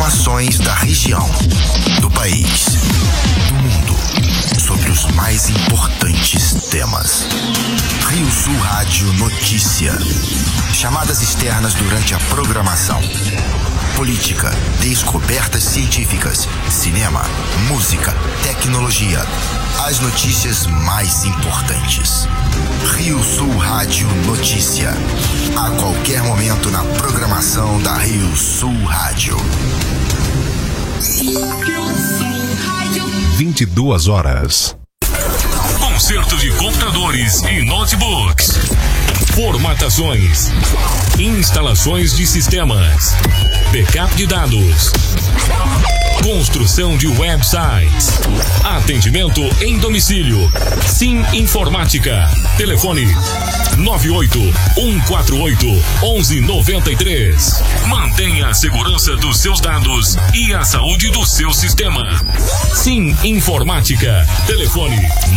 informações da região, do país, do mundo, sobre os mais importantes temas. Rio Sul Rádio Notícia. Chamadas externas durante a programação. Política, descobertas científicas, cinema, música, tecnologia. As notícias mais importantes. Rio Sul Rádio Notícia. A qualquer momento na programação da Rio Sul Rádio. 22 horas. Conserto de computadores e notebooks. Formatações. Instalações de sistemas. Backup de dados. Construção de websites. Atendimento em domicílio. Sim Informática. Telefone 98-148-1193. Mantenha a segurança dos seus dados e a saúde do seu sistema. Sim Informática. Telefone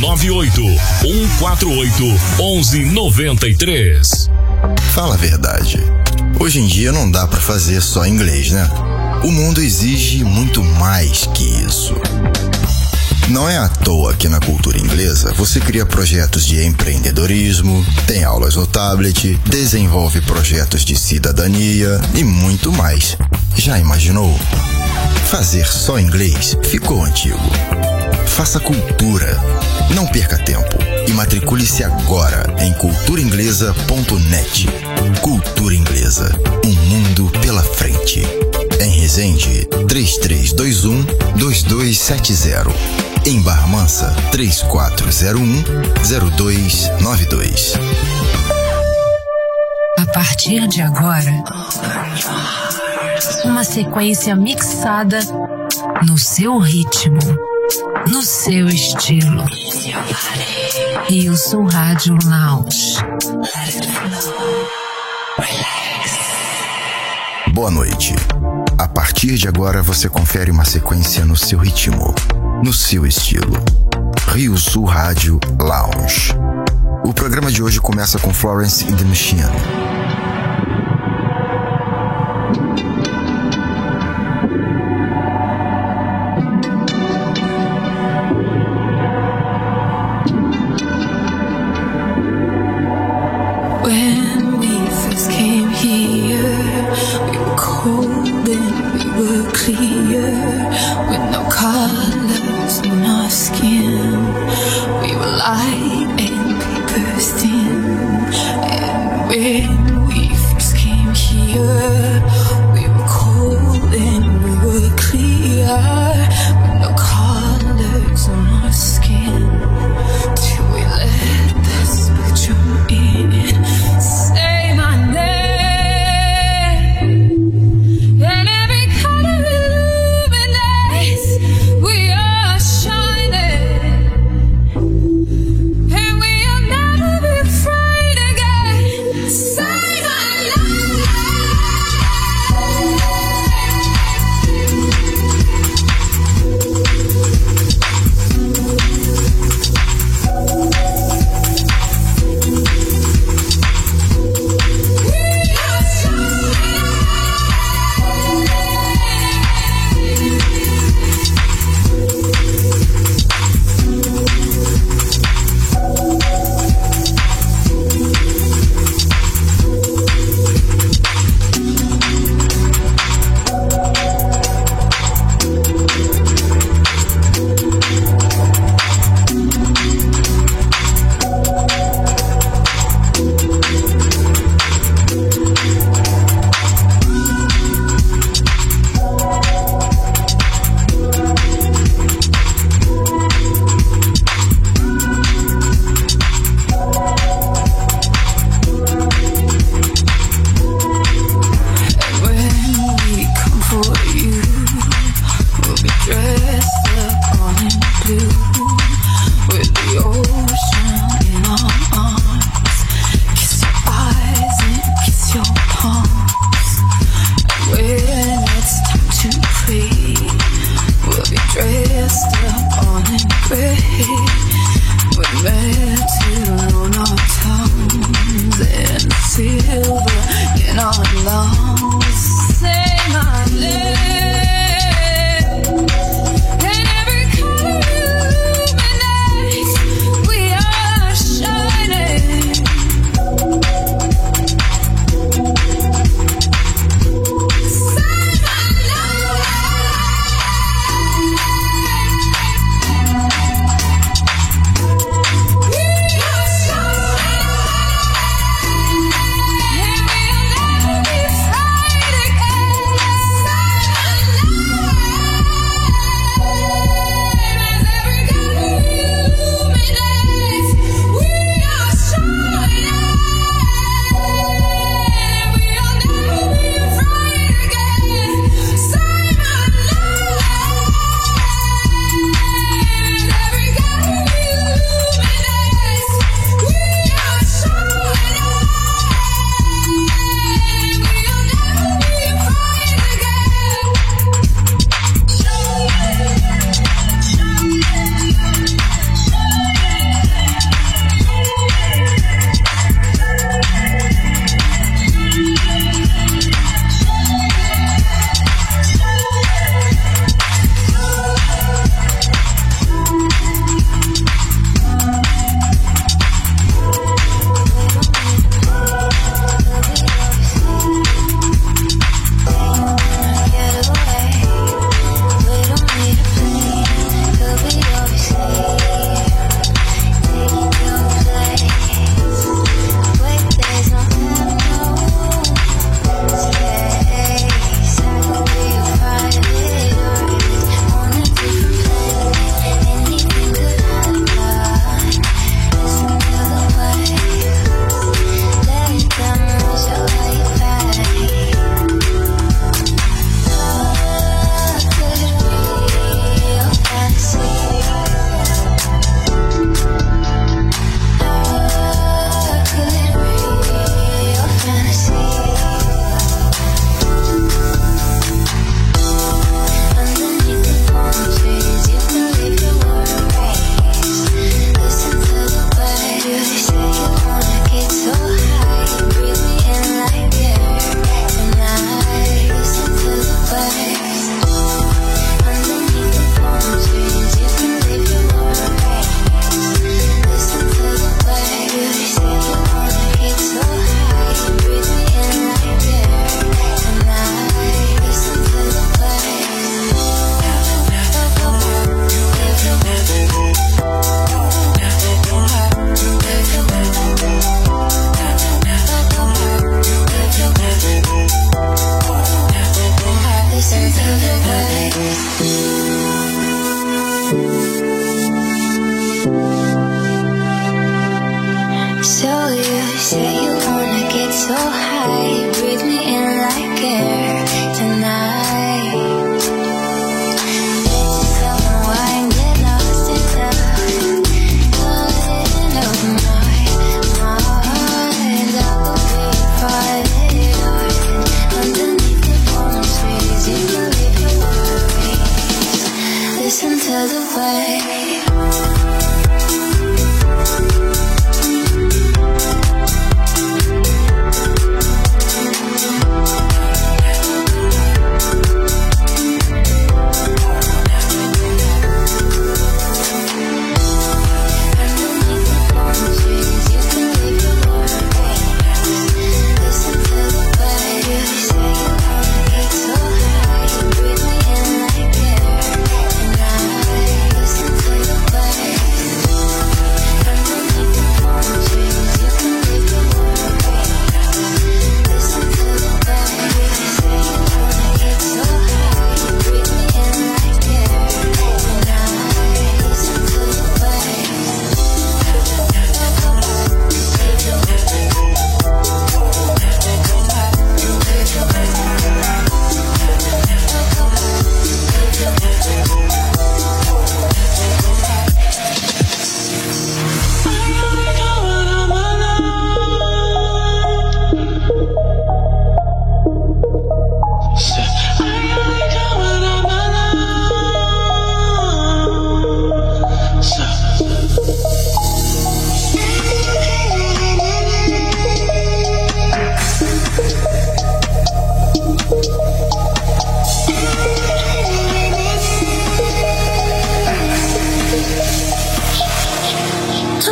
98-148-1193. Fala a verdade. Hoje em dia não dá pra fazer só inglês, né? O mundo exige muito mais que isso. Não é à toa que na cultura inglesa você cria projetos de empreendedorismo, tem aulas no tablet, desenvolve projetos de cidadania e muito mais. Já imaginou? Fazer só inglês ficou antigo. Faça cultura. Não perca tempo. E matricule-se agora em culturainglesa.net. Cultura Inglesa. Um mundo pela frente. Em Resende, 3321-2270. Em Barra Mansa, 3401-0292. A partir de agora, uma sequência mixada no seu ritmo, no seu estilo. Rio Sul Rádio Lounge. Boa noite. A partir de agora você confere uma sequência no seu ritmo, no seu estilo. Rio Sul Rádio Lounge. O programa de hoje começa com Florence and the Machine. When we first came here, we were cold and we were clear, with no colors in our skin. We were light and we burst in, and when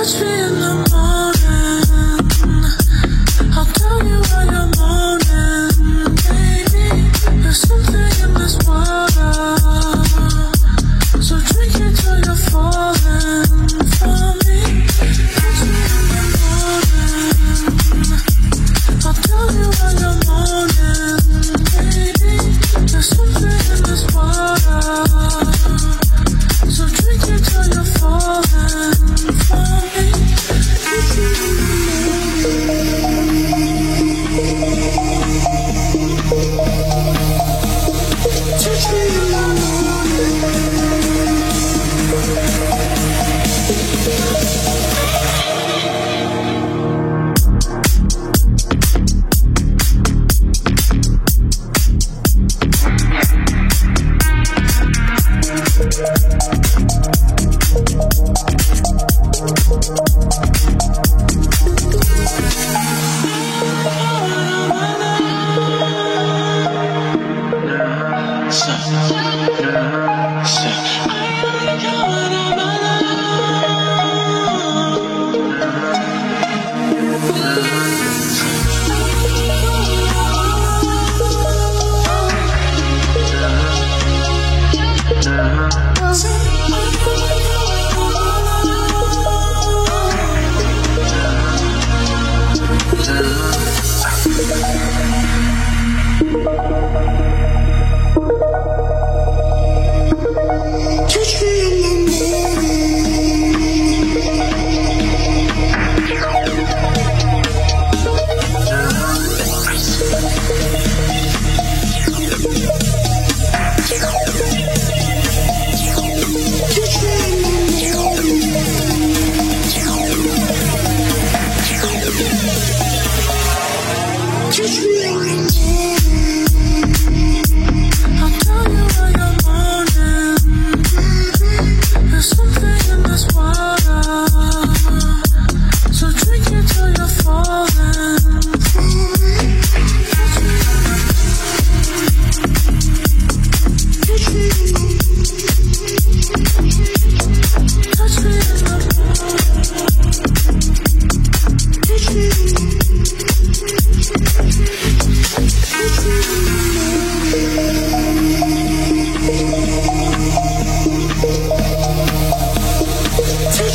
Touch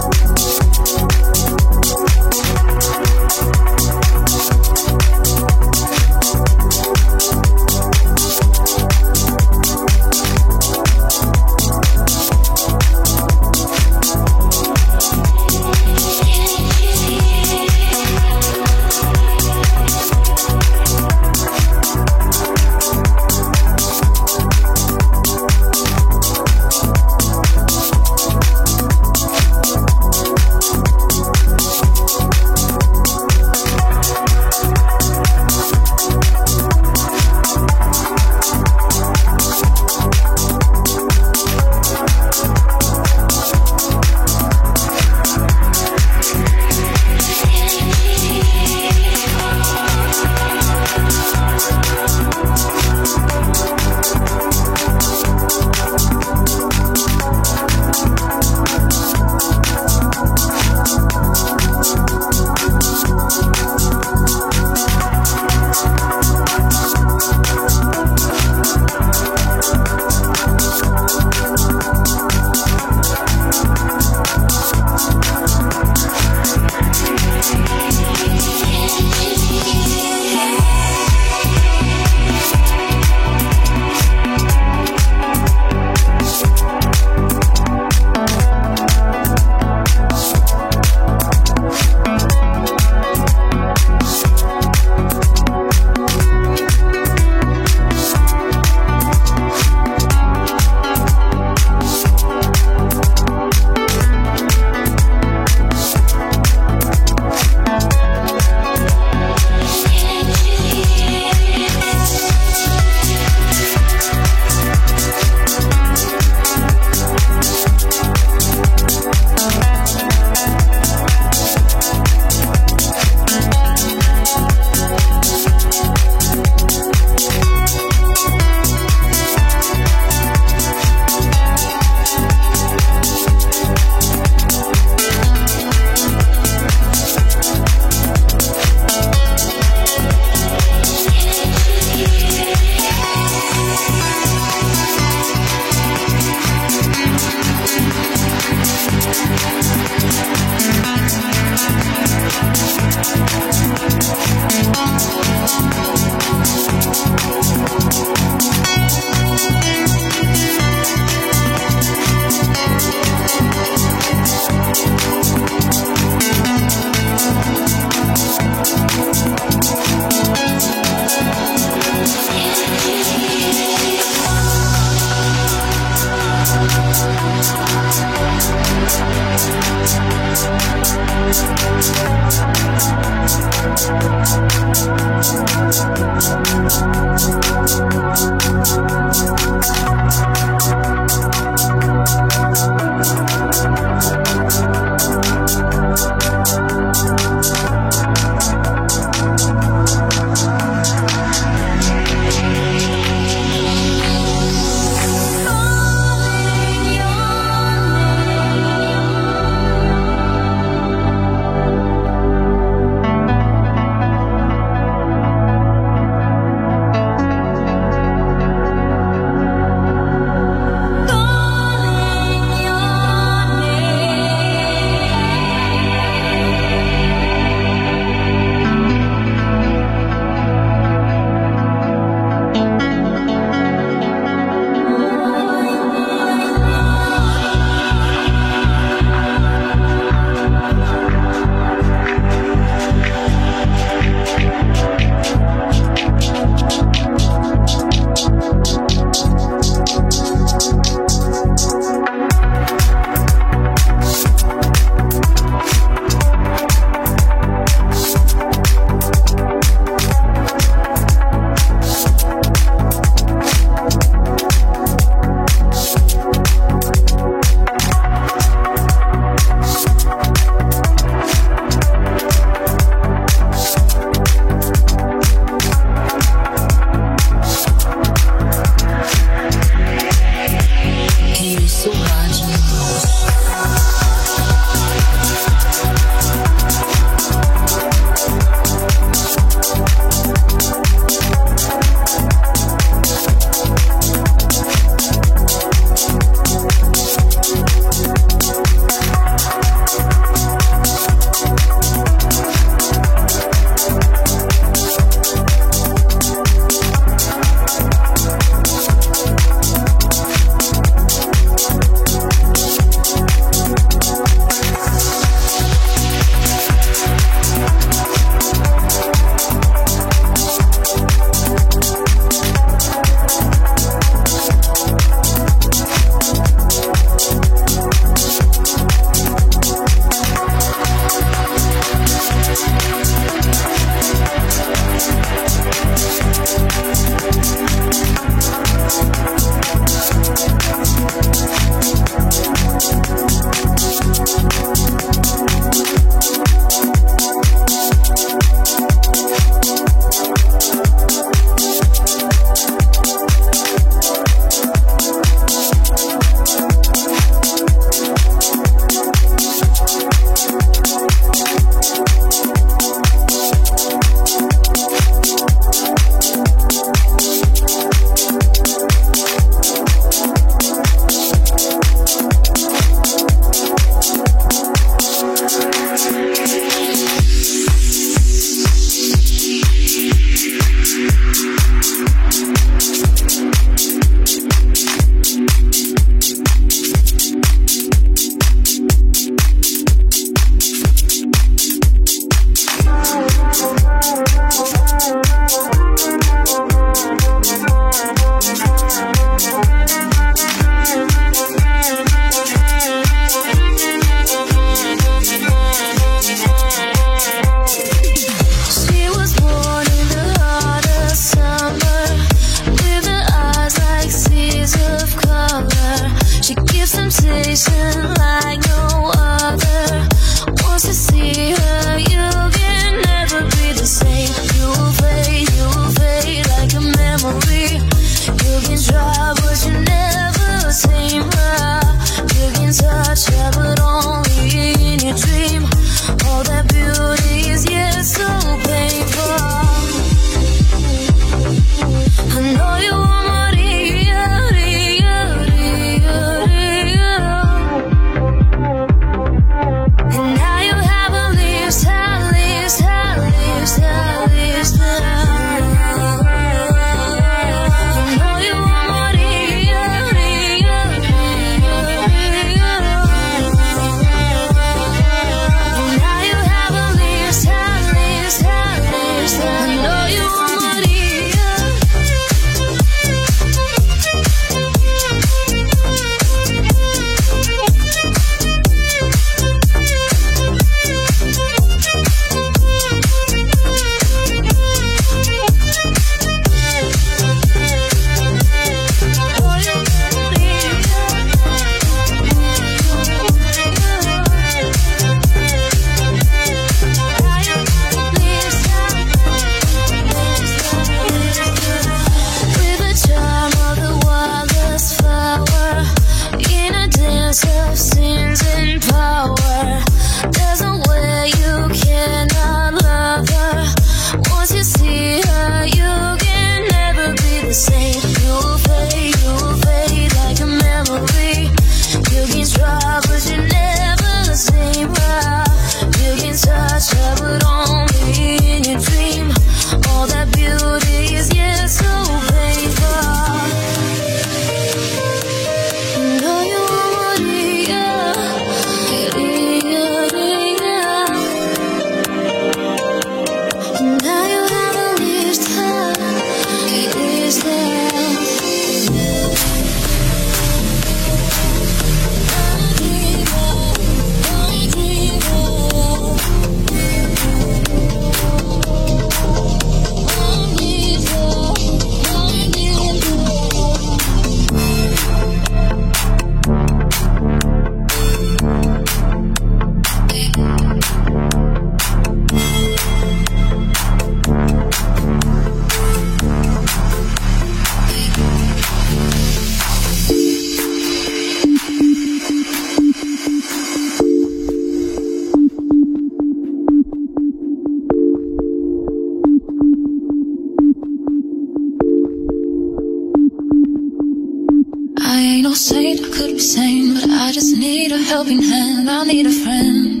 I ain't no saint, I could be sane, but I just need a helping hand. I need a friend.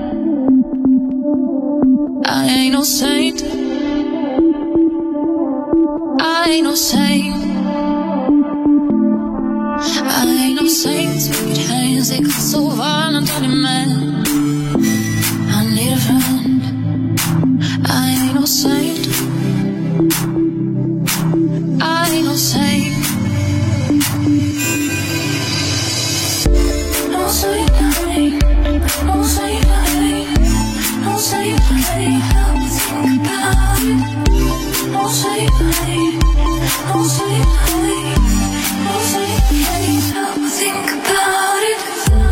I ain't no saint. I ain't no saint. I ain't no saint. Sweet hands, they got so violent on your man. I need a friend. I ain't no saint. I ain't no saint. No saint, I ain't. No saint, I ain't. No saint, I ain't. Help me think about it. No saint, I ain't. No saint, I ain't. No saint, I ain't. Help me think about it.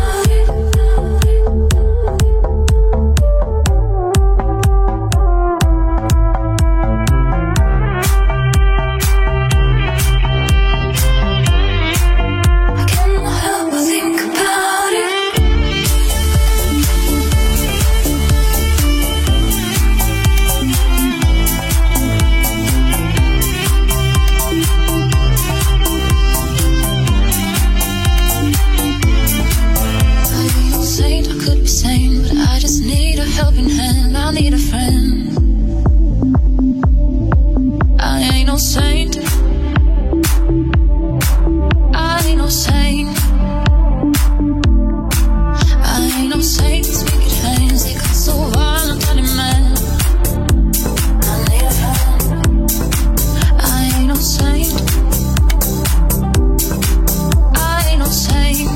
Helping hand, I need a friend. I ain't no saint. I ain't no saint. I ain't no saint. Speaking hands, they got so violent on your man. I need a friend. I ain't no saint. I ain't no saint.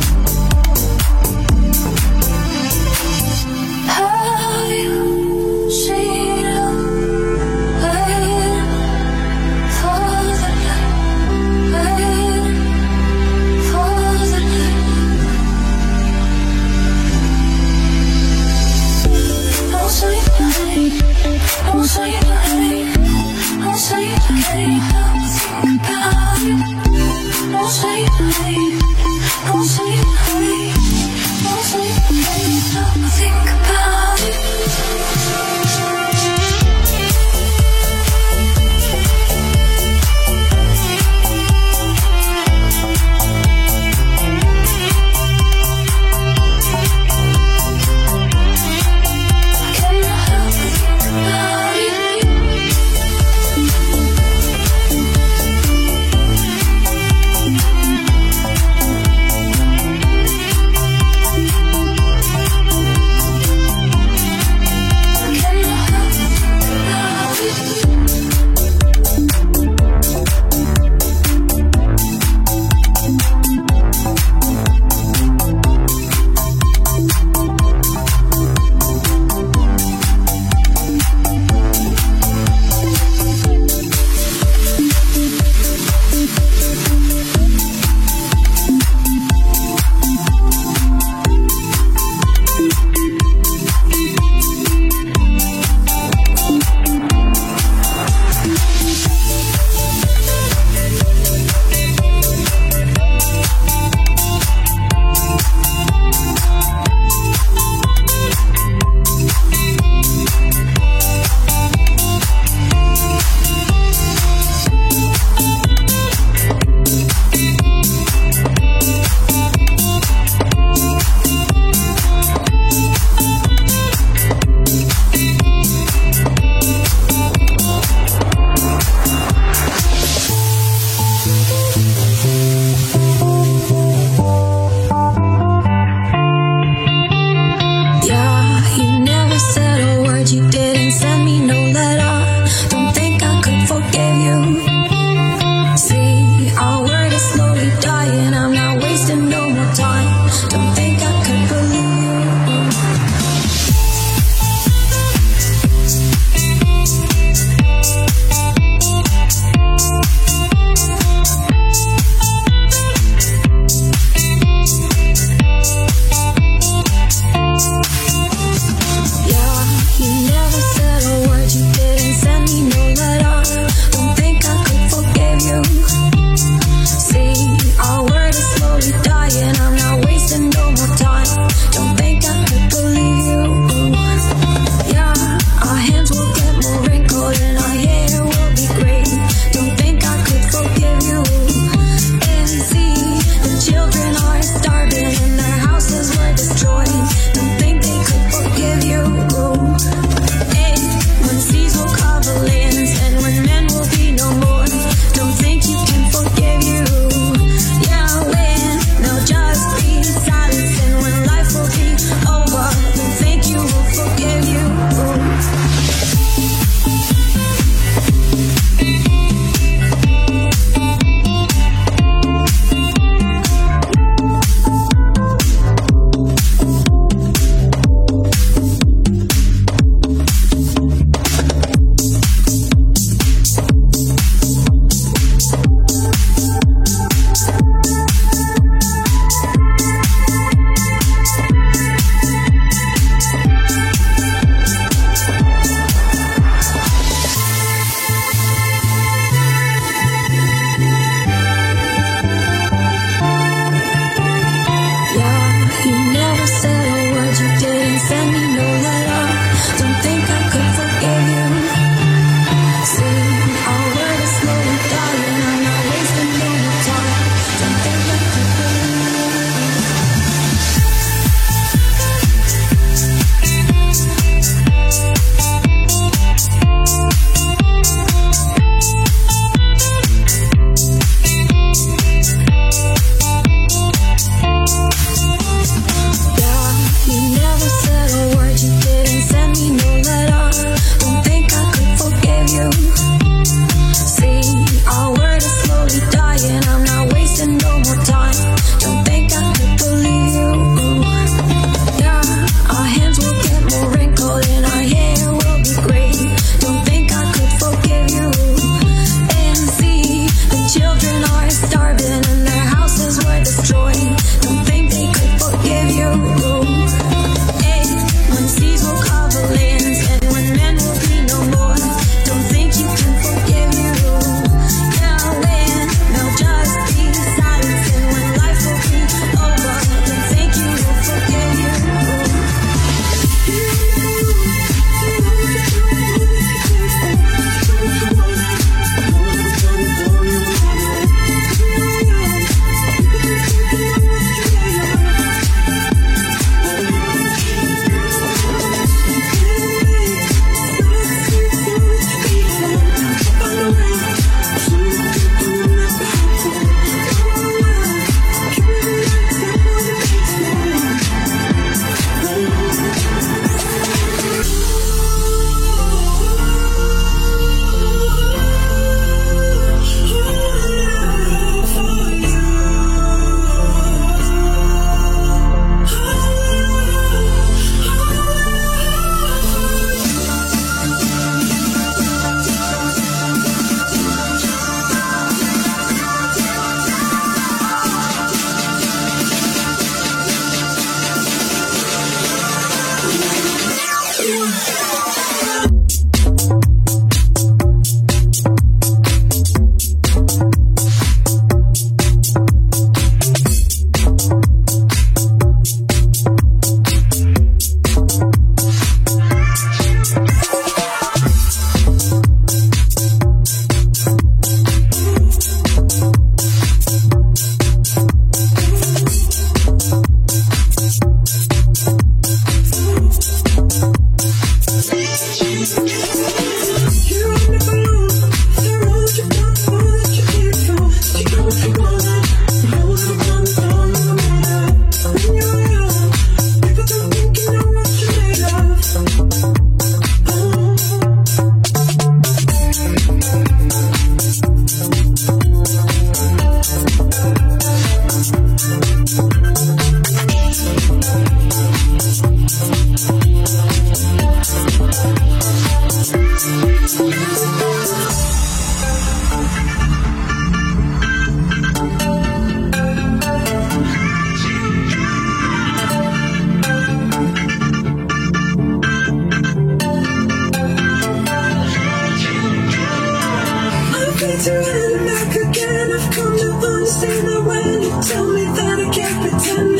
turning back again. I've come to understand that when you tell me that I can't pretend.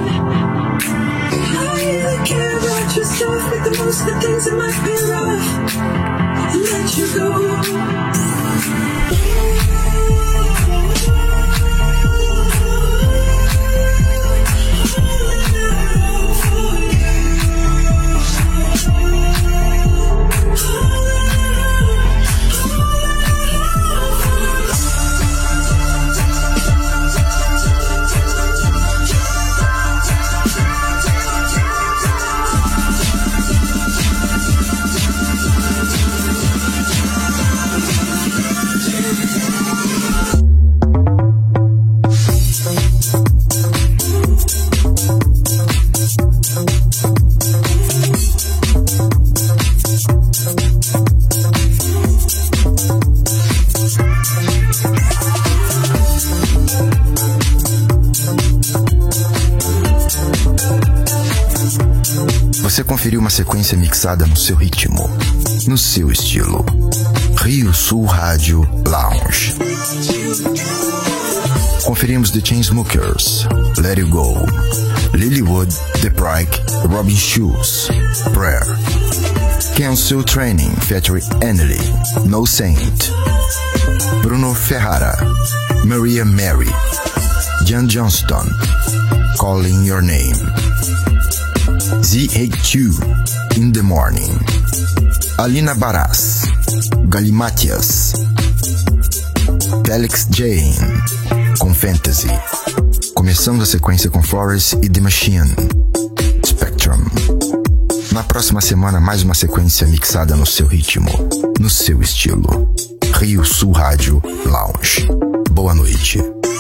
I really care about your stuff, make the most of the things that might be rough, and let you go. Você conferiu uma sequência mixada no seu ritmo, no seu estilo. Rio Sul Rádio Lounge. Conferimos The Chainsmokers, Let It Go, Lilywood, The Prike, Robin Schulz, Prayer, Cancel Training featuring Anneli, No Saint, Bruno Ferrara, Maria Mary, Jan Johnston, Calling Your Name, ZHQ, In The Morning, Alina Baraz, Galimatias, Felix Jane, com Fantasy. Começamos a sequência com Flores e The Machine, Spectrum. Na próxima semana, mais uma sequência mixada no seu ritmo, no seu estilo. Rio Sul Rádio Lounge. Boa noite.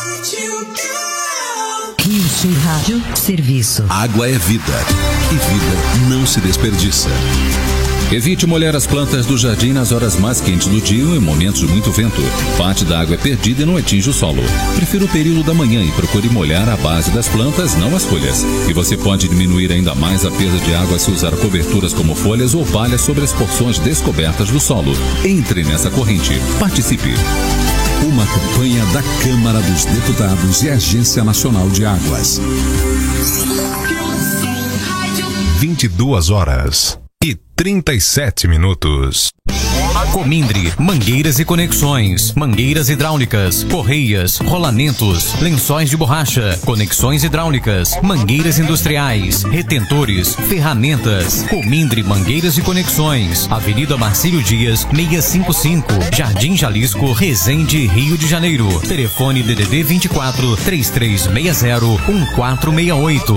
Rio Sul Rádio Serviço. Água é vida e vida não se desperdiça. Evite molhar as plantas do jardim nas horas mais quentes do dia ou em momentos de muito vento. Parte da água é perdida e não atinge o solo. Prefira o período da manhã e procure molhar a base das plantas, não as folhas. E você pode diminuir ainda mais a perda de água se usar coberturas como folhas ou palha sobre as porções descobertas do solo. Entre nessa corrente. Participe. Uma campanha da Câmara dos Deputados e Agência Nacional de Águas. 22h37. Comindre, mangueiras e conexões, mangueiras hidráulicas, correias, rolamentos, lençóis de borracha, conexões hidráulicas, mangueiras industriais, retentores, ferramentas. Comindre Mangueiras e Conexões, Avenida Marcílio Dias, 655, Jardim Jalisco, Resende, Rio de Janeiro. Telefone DDD 24 3360 1468,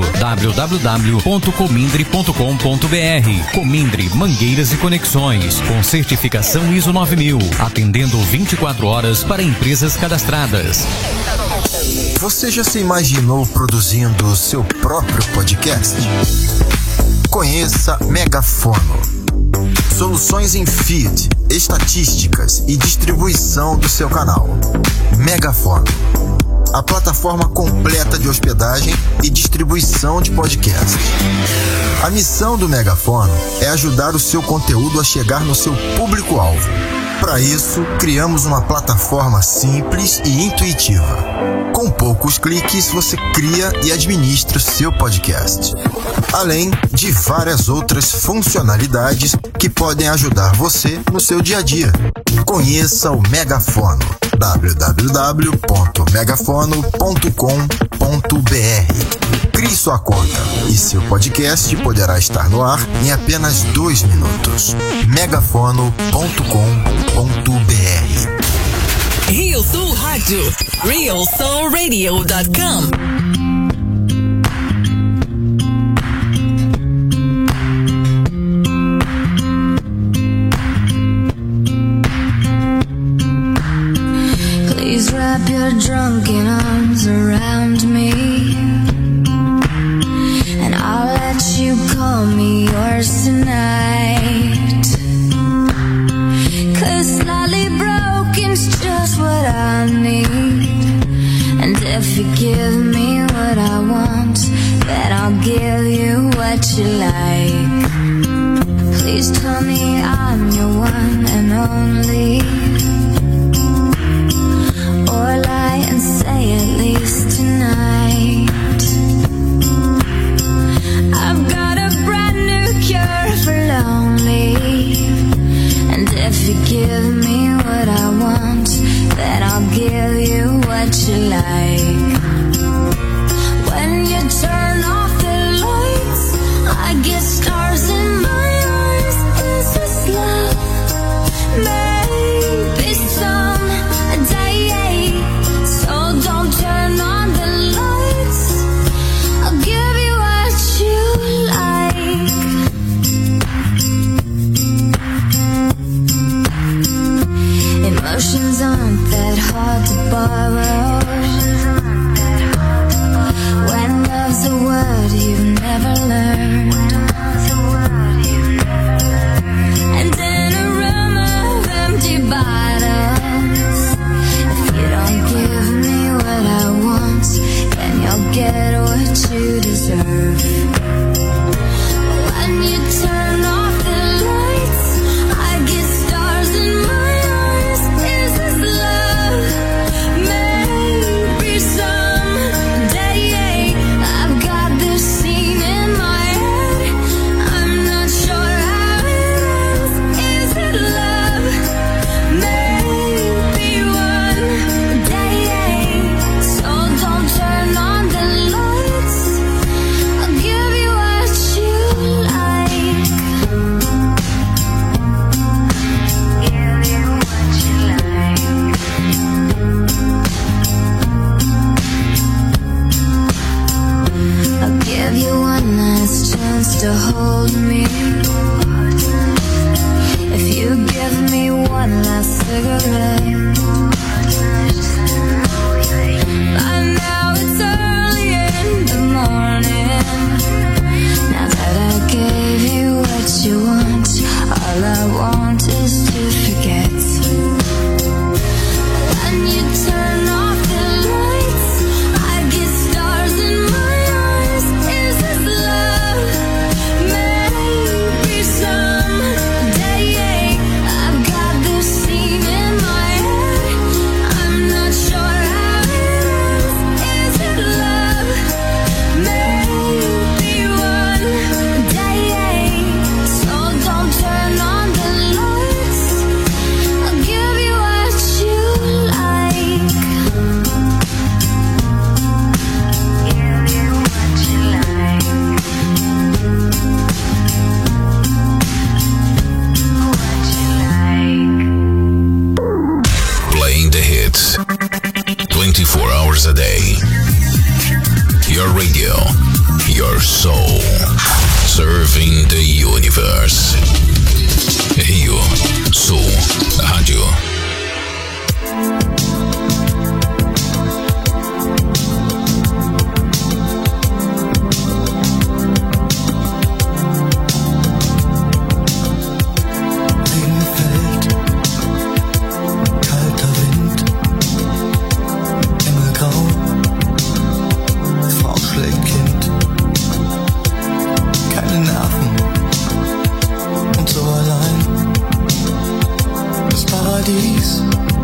www.comindre.com.br. Comindre Mangueiras e Conexões, com certificação ISO 9000, atendendo 24 horas para empresas cadastradas. Você já se imaginou produzindo seu próprio podcast? Conheça Megafono. Soluções em feed, estatísticas e distribuição do seu canal. Megafono, a plataforma completa de hospedagem e distribuição de podcasts. A missão do Megafono é ajudar o seu conteúdo a chegar no seu público-alvo. Para isso, criamos uma plataforma simples e intuitiva. Com poucos cliques, você cria e administra o seu podcast, além de várias outras funcionalidades que podem ajudar você no seu dia a dia. Conheça o Megafono, www.megafono.com.br. Crie sua conta e seu podcast poderá estar no ar em apenas 2 minutos. megafono.com.br. Rio Sul Rádio, realsoulradio.com. Please wrap your drunken arms around me, and I'll let you call me yours tonight. 'Cause slightly broken's just what I need, and if you give me what I want, then I'll give you what you like. Please tell me I'm your one and only. Emotions aren't that hard to borrow. When love's a word you've never learned. And in a room of empty bottles, if you don't give me what I want, then you'll get what you deserve. When you turn off the lights, I get stars in my eyes. Is this love? Maybe someday. I've got this scene in my head. I'm not sure how it ends. Is it love? Maybe one day. So don't turn on the lights. I'll give you what you like. Give you what you like. I'll give you one last chance to hold me. If you give me one last cigarette. By now it's early in the morning. Now that I gave you what you want, all I want is to forget. When you turn off the lights, I get stars in my eyes. Is this love? Maybe someday. I've got this scene in my head. I'm not sure how it ends. Is it love? Maybe one day. So don't turn on the lights. I'll give you what you like. Give you what you like. What you like. Playing the hits 24 hours a day. Your radio, your soul, serving the universe. Rio Sul Rádio. Regen fällt, kalter Wind, Himmelgrau, Frau schlägt Kind, keine Nerven und so allein. Das Paradies